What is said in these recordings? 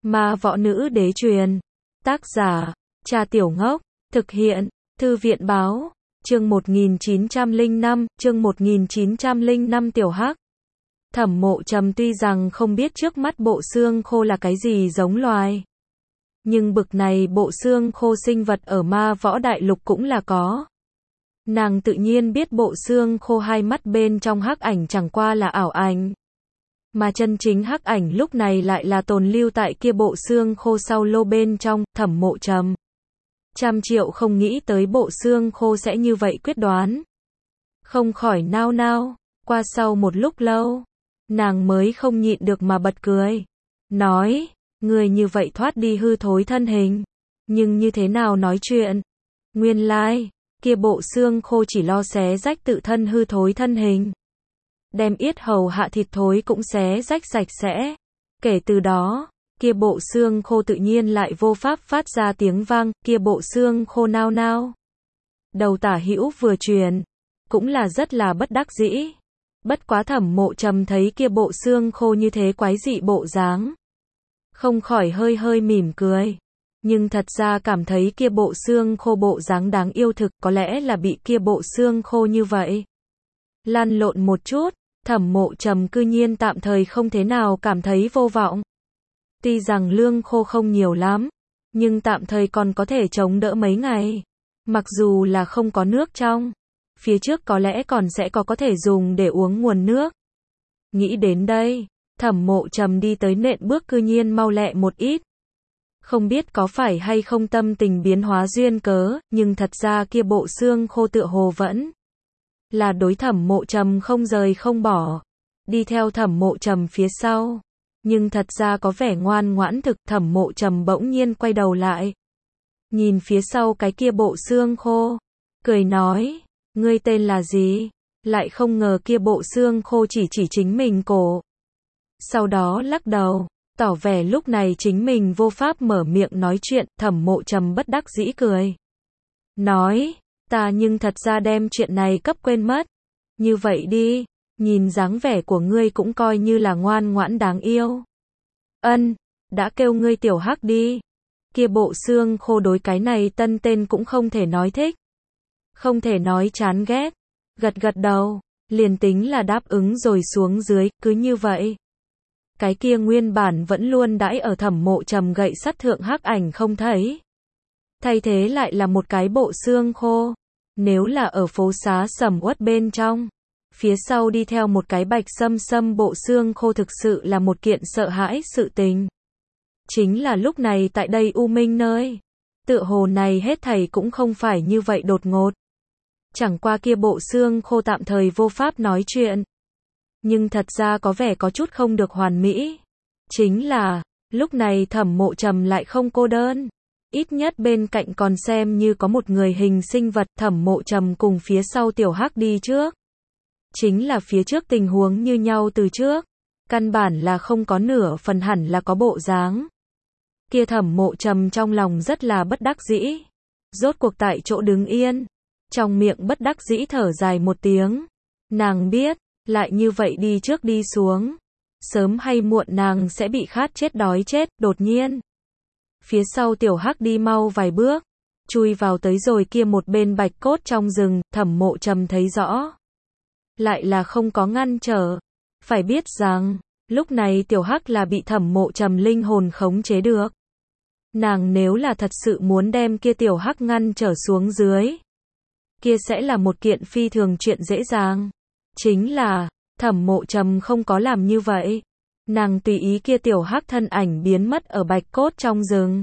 Ma võ nữ đế truyền. Tác giả, Cha Tiểu Ngốc. Thực hiện, Thư viện báo. Chương 1905, Tiểu Hắc. Thẩm Mộ Trầm tuy rằng không biết trước mắt bộ xương khô là cái gì giống loài. Nhưng bực này bộ xương khô sinh vật ở ma võ đại lục cũng là có. Nàng tự nhiên biết bộ xương khô hai mắt bên trong hắc ảnh chẳng qua là ảo ảnh. Mà chân chính hắc ảnh lúc này lại là tồn lưu tại kia bộ xương khô sau lô bên trong. Thẩm Mộ Trầm trăm triệu không nghĩ tới bộ xương khô sẽ như vậy quyết đoán. Không khỏi nao nao, qua sau một lúc lâu, nàng mới không nhịn được mà bật cười. Nói, người như vậy thoát đi hư thối thân hình, nhưng như thế nào nói chuyện? Nguyên lai, kia bộ xương khô chỉ lo xé rách tự thân hư thối thân hình. Đem yết hầu hạ thịt thối cũng xé rách sạch sẽ. Kể từ đó, kia bộ xương khô tự nhiên lại vô pháp phát ra tiếng vang, kia bộ xương khô nao nao. Đầu tả hữu vừa chuyển, cũng là rất là bất đắc dĩ. Bất quá Thẩm Mộ Trầm thấy kia bộ xương khô như thế quái dị bộ dáng, không khỏi hơi hơi mỉm cười. Nhưng thật ra cảm thấy kia bộ xương khô bộ dáng đáng yêu thực, có lẽ là bị kia bộ xương khô như vậy lăn lộn một chút, Thẩm Mộ Trầm cư nhiên tạm thời không thế nào cảm thấy vô vọng. Tuy rằng lương khô không nhiều lắm, nhưng tạm thời còn có thể chống đỡ mấy ngày. Mặc dù là không có nước trong, phía trước có lẽ còn sẽ có thể dùng để uống nguồn nước. Nghĩ đến đây, Thẩm Mộ Trầm đi tới nện bước cư nhiên mau lẹ một ít. Không biết có phải hay không tâm tình biến hóa duyên cớ, nhưng thật ra kia bộ xương khô tựa hồ vẫn là đối Thẩm Mộ Trầm không rời không bỏ. Đi theo Thẩm Mộ Trầm phía sau, nhưng thật ra có vẻ ngoan ngoãn thực. Thẩm Mộ Trầm bỗng nhiên quay đầu lại, nhìn phía sau cái kia bộ xương khô, cười nói, ngươi tên là gì? Lại không ngờ kia bộ xương khô chỉ chính mình cổ. Sau đó lắc đầu, tỏ vẻ lúc này chính mình vô pháp mở miệng nói chuyện. Thẩm Mộ Trầm bất đắc dĩ cười, nói, ta nhưng thật ra đem chuyện này cấp quên mất. Như vậy đi, nhìn dáng vẻ của ngươi cũng coi như là ngoan ngoãn đáng yêu. Ân, đã kêu ngươi Tiểu Hắc đi. Kia bộ xương khô đối cái này tân tên cũng không thể nói thích, không thể nói chán ghét. Gật gật đầu, liền tính là đáp ứng rồi xuống dưới. Cứ như vậy, cái kia nguyên bản vẫn luôn đãi ở Thẩm Mộ Trầm gậy sắt thượng hắc ảnh không thấy, thay thế lại là một cái bộ xương khô. Nếu là ở phố xá sầm uất bên trong, phía sau đi theo một cái bạch sâm bộ xương khô thực sự là một kiện sợ hãi sự tình. Chính là lúc này tại đây u minh nơi, tựa hồ này hết thảy cũng không phải như vậy đột ngột. Chẳng qua kia bộ xương khô tạm thời vô pháp nói chuyện, nhưng thật ra có vẻ có chút không được hoàn mỹ. Chính là, lúc này Thẩm Mộ Trầm lại không cô đơn. Ít nhất bên cạnh còn xem như có một người hình sinh vật. Thẩm Mộ Trầm cùng phía sau Tiểu Hắc đi trước. Chính là phía trước tình huống như nhau từ trước, căn bản là không có nửa phần hẳn là có bộ dáng. Kia Thẩm Mộ Trầm trong lòng rất là bất đắc dĩ, rốt cuộc tại chỗ đứng yên, trong miệng bất đắc dĩ thở dài một tiếng. Nàng biết, lại như vậy đi trước đi xuống, sớm hay muộn nàng sẽ bị khát chết đói chết. Đột nhiên, phía sau Tiểu Hắc đi mau vài bước, chui vào tới rồi kia một bên bạch cốt trong rừng. Thẩm Mộ Trầm thấy rõ, lại là không có ngăn trở. Phải biết rằng, lúc này Tiểu Hắc là bị Thẩm Mộ Trầm linh hồn khống chế được. Nàng nếu là thật sự muốn đem kia Tiểu Hắc ngăn trở xuống dưới, kia sẽ là một kiện phi thường chuyện dễ dàng. Chính là, Thẩm Mộ Trầm không có làm như vậy. Nàng tùy ý kia Tiểu Hắc thân ảnh biến mất ở bạch cốt trong rừng,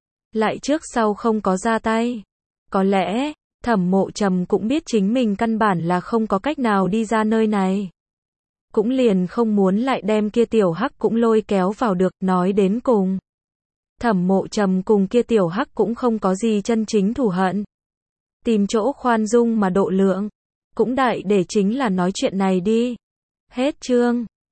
lại trước sau không có ra tay. Có lẽ, Thẩm Mộ Trầm cũng biết chính mình căn bản là không có cách nào đi ra nơi này, cũng liền không muốn lại đem kia Tiểu Hắc cũng lôi kéo vào được. Nói đến cùng, Thẩm Mộ Trầm cùng kia Tiểu Hắc cũng không có gì chân chính thù hận. Tìm chỗ khoan dung mà độ lượng, cũng đại để chính là nói chuyện này đi. Hết chương.